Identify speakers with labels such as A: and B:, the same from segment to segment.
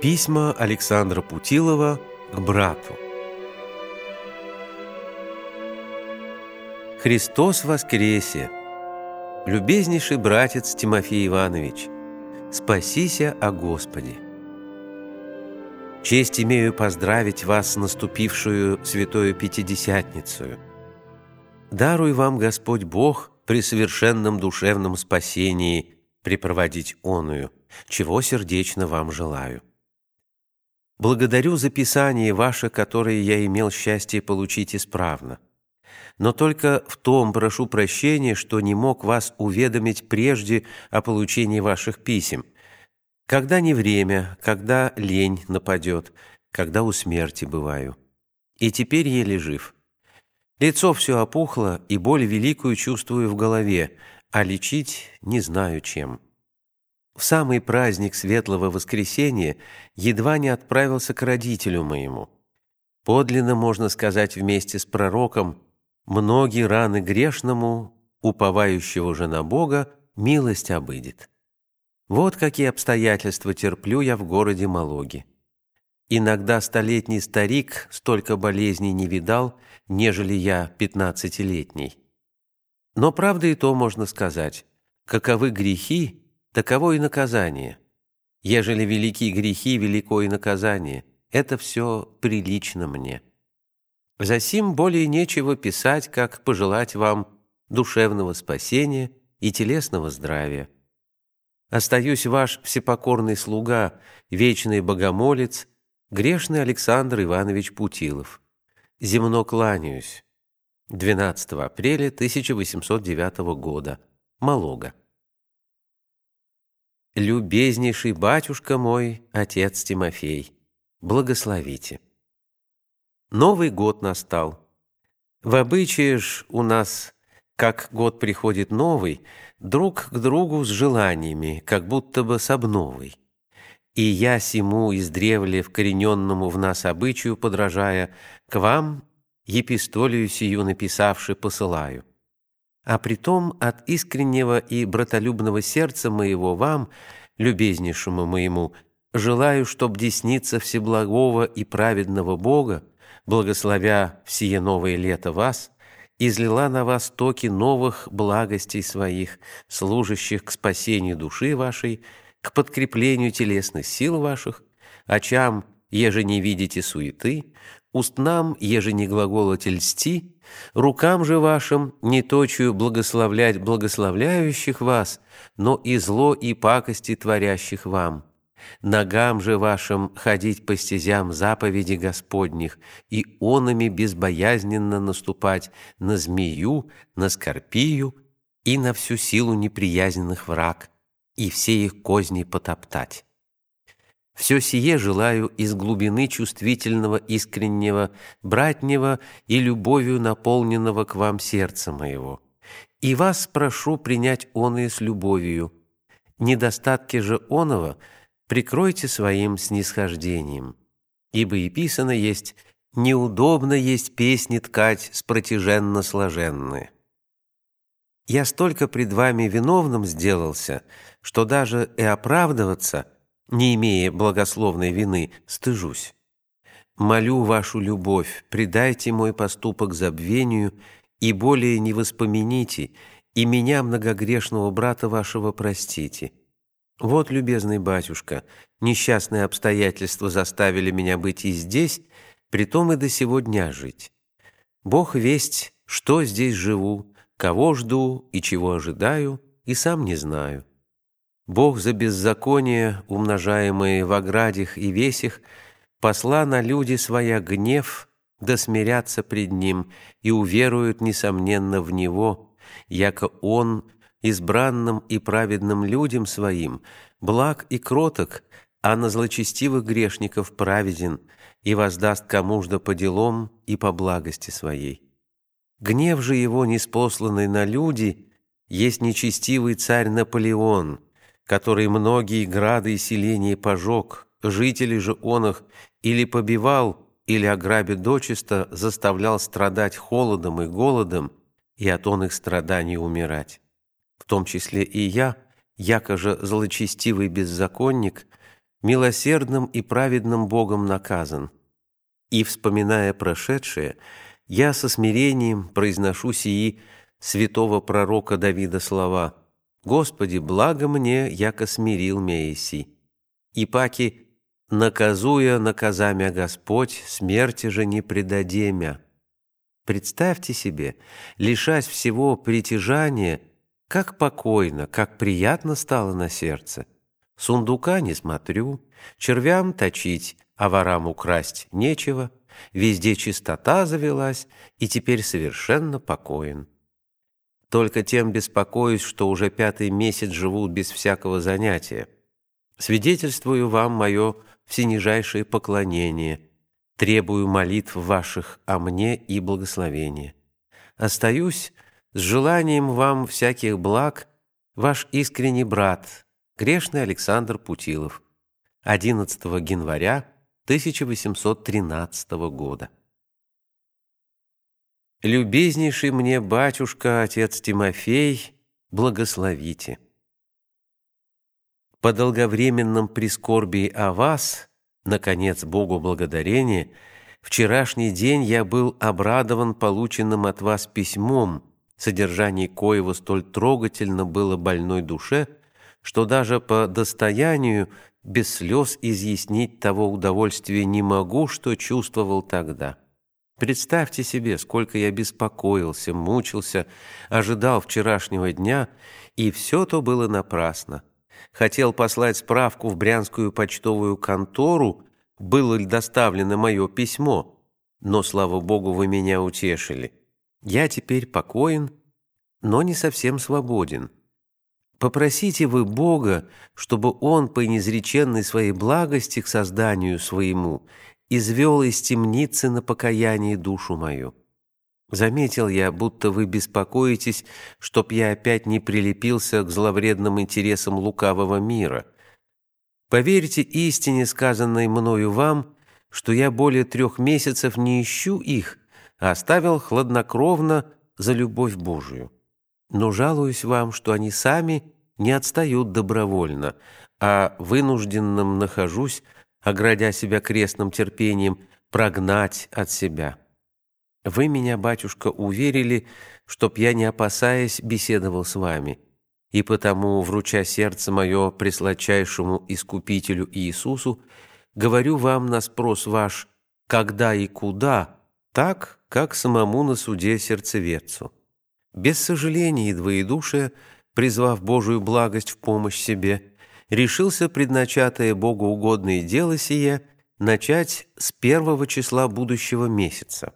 A: Письма Александра Путилова к брату. Христос воскресе! Любезнейший братец Тимофей Иванович, спасися о Господе! Честь имею поздравить вас с наступившую Святою Пятидесятницею. Даруй вам Господь Бог при совершенном душевном спасении препроводить оную, чего сердечно вам желаю. Благодарю за Писание ваше, которое я имел счастье получить исправно. Но только в том прошу прощения, что не мог вас уведомить прежде о получении ваших писем, когда не время, когда лень нападет, когда у смерти бываю. И теперь еле жив. Лицо все опухло, и боль великую чувствую в голове, а лечить не знаю чем. В самый праздник Светлого Воскресения едва не отправился к родителю моему. Подлинно, можно сказать, вместе с пророком, многие раны грешному, уповающего же на Бога, милость обыдет. Вот какие обстоятельства терплю я в городе Малоге. Иногда столетний старик столько болезней не видал, нежели я 15-летний. Но правда и то можно сказать, каковы грехи, таково и наказание. Ежели велики грехи, велико и наказание. Это все прилично мне. Засим более нечего писать, как пожелать вам душевного спасения и телесного здравия. Остаюсь ваш всепокорный слуга, вечный богомолец, грешный Александр Иванович Путилов. Земно кланяюсь. 12 апреля 1809 года. Малога. Любезнейший батюшка мой, отец Тимофей, благословите. Новый год настал. В обычае ж у нас, как год приходит новый, друг к другу с желаниями, как будто бы с обновой. И я сему издревле вкорененному в нас обычаю подражая, к вам епистолию сию написавши посылаю. А притом от искреннего и братолюбного сердца моего вам, любезнейшему моему, желаю, чтоб десница всеблагого и праведного Бога, благословя в сие новое лето вас, излила на вас токи новых благостей своих, служащих к спасению души вашей, к подкреплению телесных сил ваших, очам, еже не видите суеты, устнам, еже не глаголоте льсти, рукам же вашим не точию благословлять благословляющих вас, но и зло и пакости творящих вам. Ногам же вашим ходить по стезям заповеди Господних и онами безбоязненно наступать на змею, на скорпию и на всю силу неприязненных враг, и все их козни потоптать. Все сие желаю из глубины чувствительного, искреннего, братнего и любовью наполненного к вам сердца моего. И вас прошу принять оное с любовью. Недостатки же оного прикройте своим снисхождением. Ибо и писано есть: «Неудобно есть песни ткать спротяженно сложенные». Я столько пред вами виновным сделался, что даже и оправдываться, не имея благословной вины, стыжусь. Молю вашу любовь, предайте мой поступок забвению и более не воспомините, и меня, многогрешного брата вашего, простите. Вот, любезный батюшка, несчастные обстоятельства заставили меня быть и здесь, притом и до сего дня жить. Бог весть, что здесь живу, кого жду и чего ожидаю, и сам не знаю. Бог за беззаконие, умножаемые в оградях и весях, посла на люди своя гнев, да смирятся пред Ним и уверуют, несомненно, в Него, яко Он, избранным и праведным людям своим, благ и кроток, а на злочестивых грешников праведен, и воздаст кому-жда по делам и по благости своей. Гнев же Его, ниспосланный на люди, есть нечестивый царь Наполеон, который многие грады и селения пожег, жителей же он их или побивал, или, ограбя дочисто, заставлял страдать холодом и голодом, и от он их страданий умирать. В том числе и я, яко же злочестивый беззаконник, милосердным и праведным Богом наказан. И, вспоминая прошедшее, я со смирением произношу сии святого пророка Давида слова: «Господи, благо мне, яко смирил меня си. И паки, наказуя наказамя Господь, смерти же не предаде мя». Представьте себе, лишась всего притяжания, как покойно, как приятно стало на сердце. Сундука не смотрю, червям точить, а ворам украсть нечего, везде чистота завелась, и теперь совершенно покоен. Только тем беспокоюсь, что уже 5-й месяц живу без всякого занятия. Свидетельствую вам мое всенижайшее поклонение, требую молитв ваших о мне и благословения. Остаюсь с желанием вам всяких благ, ваш искренний брат, грешный Александр Путилов, 11 января 1813 года. Любезнейший мне батюшка, отец Тимофей, благословите. По долговременном прискорбии о вас, наконец, Богу благодарение, вчерашний день я был обрадован полученным от вас письмом, содержание коего столь трогательно было больной душе, что даже по достоянию без слез изъяснить того удовольствия не могу, что чувствовал тогда. Представьте себе, сколько я беспокоился, мучился, ожидал вчерашнего дня, и все то было напрасно. Хотел послать справку в Брянскую почтовую контору, было ли доставлено мое письмо, но, слава Богу, вы меня утешили. Я теперь покоен, но не совсем свободен. Попросите вы Бога, чтобы Он по неизреченной своей благости к созданию своему извел из темницы на покаяние душу мою. Заметил я, будто вы беспокоитесь, чтоб я опять не прилепился к зловредным интересам лукавого мира. Поверьте истине, сказанной мною вам, что я более 3 месяцев не ищу их, а оставил хладнокровно за любовь Божию. Но жалуюсь вам, что они сами не отстают добровольно, а вынужденным нахожусь, оградя себя крестным терпением, прогнать от себя. Вы меня, батюшка, уверили, чтоб я, не опасаясь, беседовал с вами, и потому, вруча сердце мое пресладчайшему Искупителю Иисусу, говорю вам на спрос ваш, когда и куда, так, как самому на суде сердцеведцу. Без сожаления и двоедушия, призвав Божию благость в помощь себе, решился предначатое Богу угодное дело сие начать с 1 числа будущего месяца.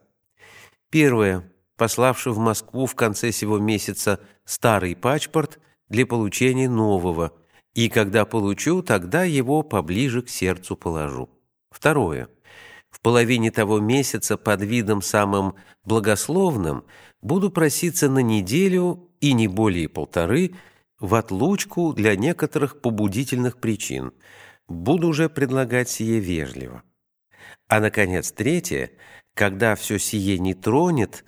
A: Первое. Пославши в Москву в конце сего месяца старый паспорт для получения нового, и когда получу, тогда его поближе к сердцу положу. Второе. В половине того месяца под видом самым благословным буду проситься на неделю и не более 1,5 в отлучку для некоторых побудительных причин. Буду уже предлагать сие вежливо. А, наконец, третье. Когда все сие не тронет,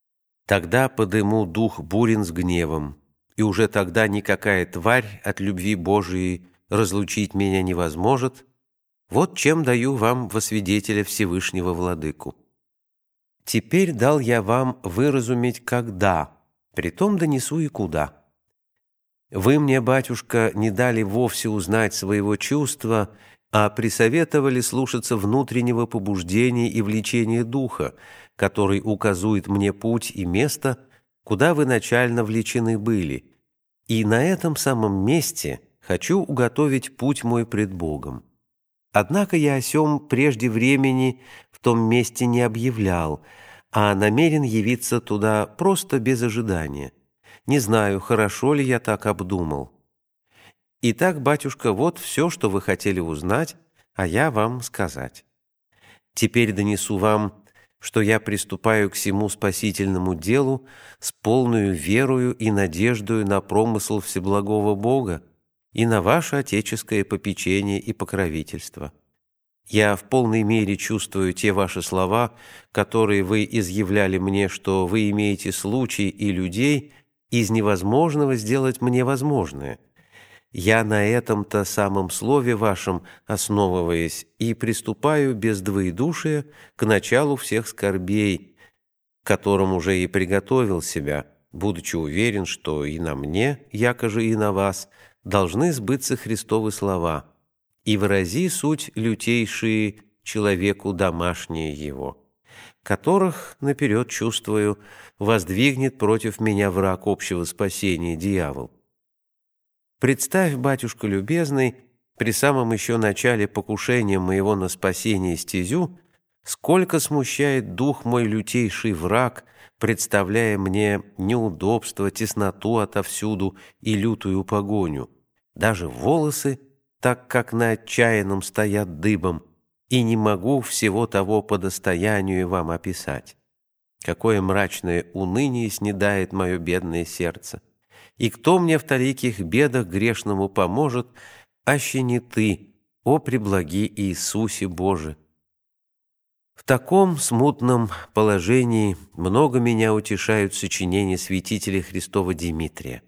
A: тогда подыму дух бурен с гневом, и уже тогда никакая тварь от любви Божией разлучить меня не возможет. Вот чем даю вам во свидетеля Всевышнего Владыку. Теперь дал я вам выразуметь когда, притом донесу и куда. Вы мне, батюшка, не дали вовсе узнать своего чувства, а присоветовали слушаться внутреннего побуждения и влечения духа, который указует мне путь и место, куда вы начально влечены были, и на этом самом месте хочу уготовить путь мой пред Богом. Однако я о сем прежде времени в том месте не объявлял, а намерен явиться туда просто без ожидания. Не знаю, хорошо ли я так обдумал. Итак, батюшка, вот все, что вы хотели узнать, а я вам сказать. Теперь донесу вам, что я приступаю к сему спасительному делу с полною верою и надеждою на промысл Всеблагого Бога и на ваше отеческое попечение и покровительство. Я в полной мере чувствую те ваши слова, которые вы изъявляли мне, что вы имеете случай и людей из невозможного сделать мне возможное. я на этом-то самом слове вашем основываясь и приступаю без двоедушия к началу всех скорбей, к которым уже и приготовил себя, будучи уверен, что и на мне, якоже и на вас, должны сбыться Христовы слова, и вырази суть лютейшие человеку домашние его, которых, наперед чувствую, воздвигнет против меня враг общего спасения, дьявол. Представь, батюшка любезный, при самом еще начале покушения моего на спасение стезю, сколько смущает дух мой лютейший враг, представляя мне неудобство, тесноту отовсюду и лютую погоню. Даже волосы, так как на отчаянном стоят дыбом, и не могу всего того по достоянию вам описать. Какое мрачное уныние снедает мое бедное сердце. И кто мне в таликих бедах грешному поможет, аще не ты, о преблаги Иисусе Боже. В таком смутном положении много меня утешают сочинения святителя Христова Димитрия.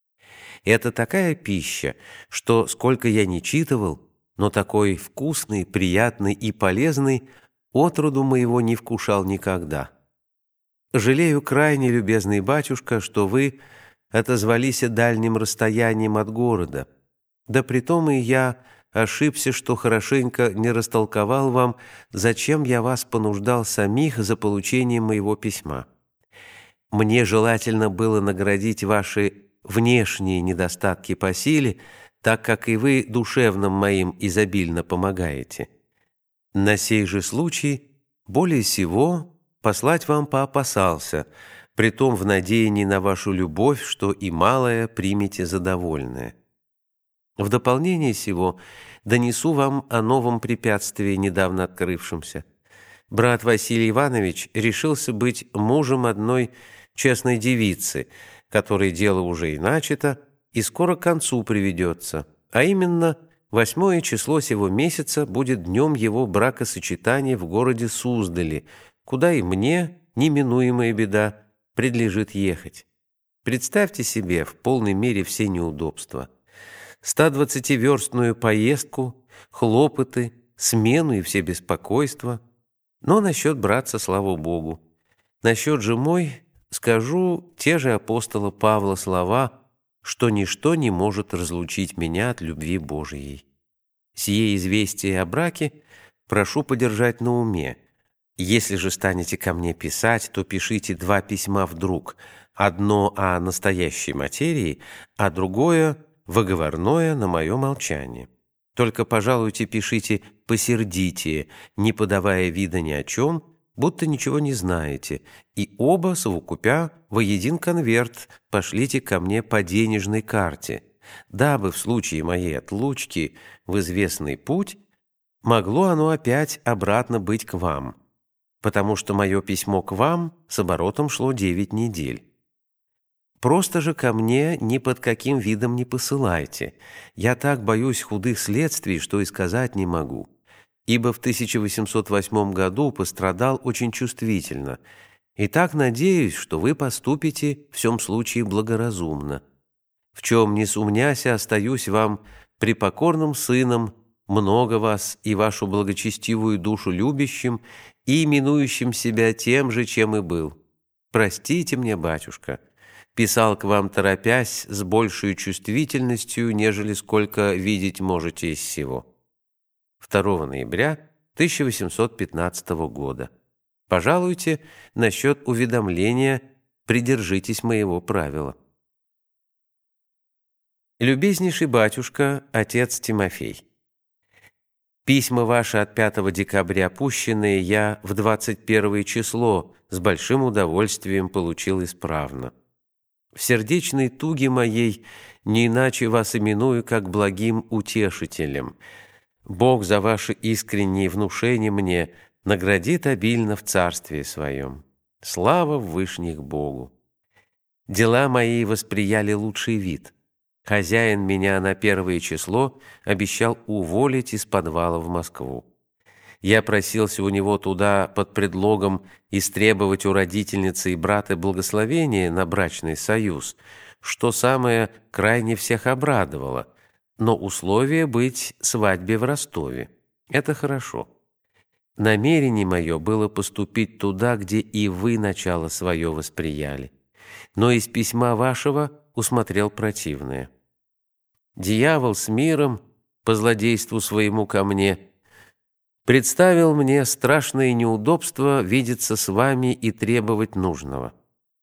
A: Это такая пища, что, сколько я не читывал, но такой вкусный, приятный и полезный отроду моего не вкушал никогда. Жалею крайне, любезный батюшка, что вы отозвались дальним расстоянием от города. Да притом и я ошибся, что хорошенько не растолковал вам, зачем я вас понуждал самих за получением моего письма. Мне желательно было наградить ваши внешние недостатки по силе, так как и вы душевным моим изобильно помогаете. На сей же случай более всего послать вам поопасался, притом в надеянии на вашу любовь, что и малое примете за довольное. В дополнение сего донесу вам о новом препятствии, недавно открывшемся. Брат Василий Иванович решился быть мужем одной честной девицы, которой дело уже и начато, и скоро к концу приведется, а именно 8 число сего месяца будет днем его бракосочетания в городе Суздале, куда и мне, неминуемая беда, предлежит ехать. Представьте себе в полной мере все неудобства. 120-верстную поездку, хлопоты, смену и все беспокойства. Но насчет братца, слава Богу. Насчет же мой скажу те же апостола Павла слова, что ничто не может разлучить меня от любви Божией. Сие известие о браке прошу подержать на уме. Если же станете ко мне писать, то пишите 2 письма вдруг, одно о настоящей материи, а другое выговорное на мое молчание. Только, пожалуйте, пишите посердитие, не подавая вида ни о чем, будто ничего не знаете, и оба, совокупя, воедин конверт пошлите ко мне по денежной карте, дабы в случае моей отлучки в известный путь могло оно опять обратно быть к вам, потому что мое письмо к вам с оборотом шло 9 недель. Просто же ко мне ни под каким видом не посылайте. Я так боюсь худых следствий, что и сказать не могу. Ибо в 1808 году пострадал очень чувствительно. И так надеюсь, что вы поступите в всем случае благоразумно. В чем не сумняся, остаюсь вам препокорным сыном, много вас и вашу благочестивую душу любящим и именующим себя тем же, чем и был. Простите мне, батюшка. Писал к вам, торопясь, с большей чувствительностью, нежели сколько видеть можете из сего. 2 ноября 1815 года. Пожалуйте, насчет уведомления придержитесь моего правила. Любезнейший батюшка, отец Тимофей. Письма ваши от 5 декабря пущенные я в 21 число с большим удовольствием получил исправно. В сердечной туге моей не иначе вас именую, как благим утешителем. Бог за ваши искренние внушения мне наградит обильно в царстве своем. Слава в вышних Богу! Дела мои восприяли лучший вид. Хозяин меня на 1 число обещал уволить из подвала в Москву. Я просился у него туда под предлогом истребовать у родительницы и брата благословения на брачный союз, что самое крайне всех обрадовало, но условие быть свадьбе в Ростове. Это хорошо. Намерение мое было поступить туда, где и вы начало свое восприяли, но из письма вашего усмотрел противное. Дьявол с миром, по злодейству своему ко мне, представил мне страшное неудобство видеться с вами и требовать нужного.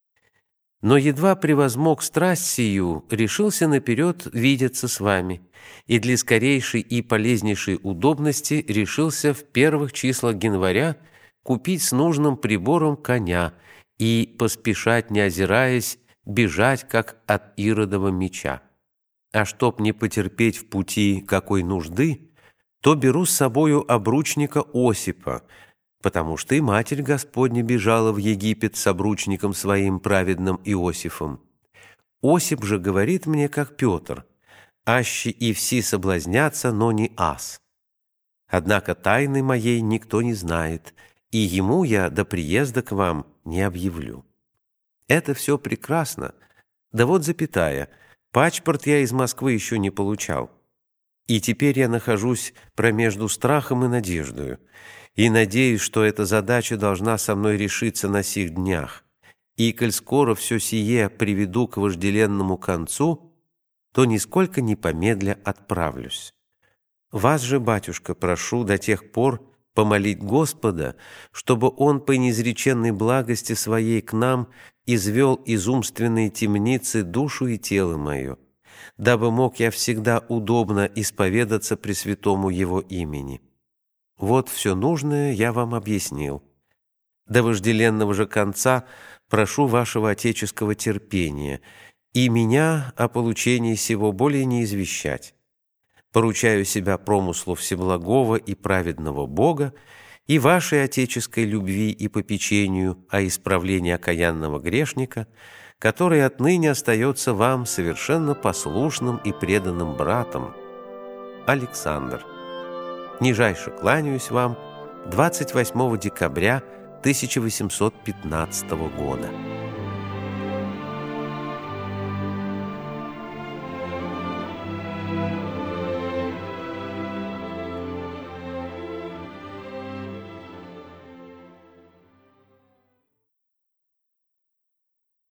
A: Но едва превозмог страсть сию, решился наперед видеться с вами, и для скорейшей и полезнейшей удобности решился в первых числах января купить с нужным прибором коня и, поспешать не озираясь, бежать, как от Иродова меча. А чтоб не потерпеть в пути какой нужды, то беру с собою обручника Осипа, потому что и Матерь Господня бежала в Египет с обручником своим праведным Иосифом. Осип же говорит мне, как Петр: «Аще и все соблазнятся, но не аз». Однако тайны моей никто не знает, и ему я до приезда к вам не объявлю. Это все прекрасно, да вот запятая, пачпорт я из Москвы еще не получал. И теперь я нахожусь промежду страхом и надеждою, и надеюсь, что эта задача должна со мной решиться на сих днях. И, коль скоро все сие приведу к вожделенному концу, то нисколько не помедля отправлюсь. Вас же, батюшка, прошу до тех пор помолить Господа, чтобы Он по неизреченной благости Своей к нам извел из умственной темницы душу и тело мое, дабы мог я всегда удобно исповедаться Пресвятому Его имени. Вот все нужное я вам объяснил. До вожделенного же конца прошу вашего отеческого терпения и меня о получении сего более не извещать. Поручаю себя промыслу всеблагого и праведного Бога и вашей отеческой любви и попечению о исправлении окаянного грешника, который отныне остается вам совершенно послушным и преданным братом. Александр. Нижайше кланяюсь вам 28 декабря 1815 года.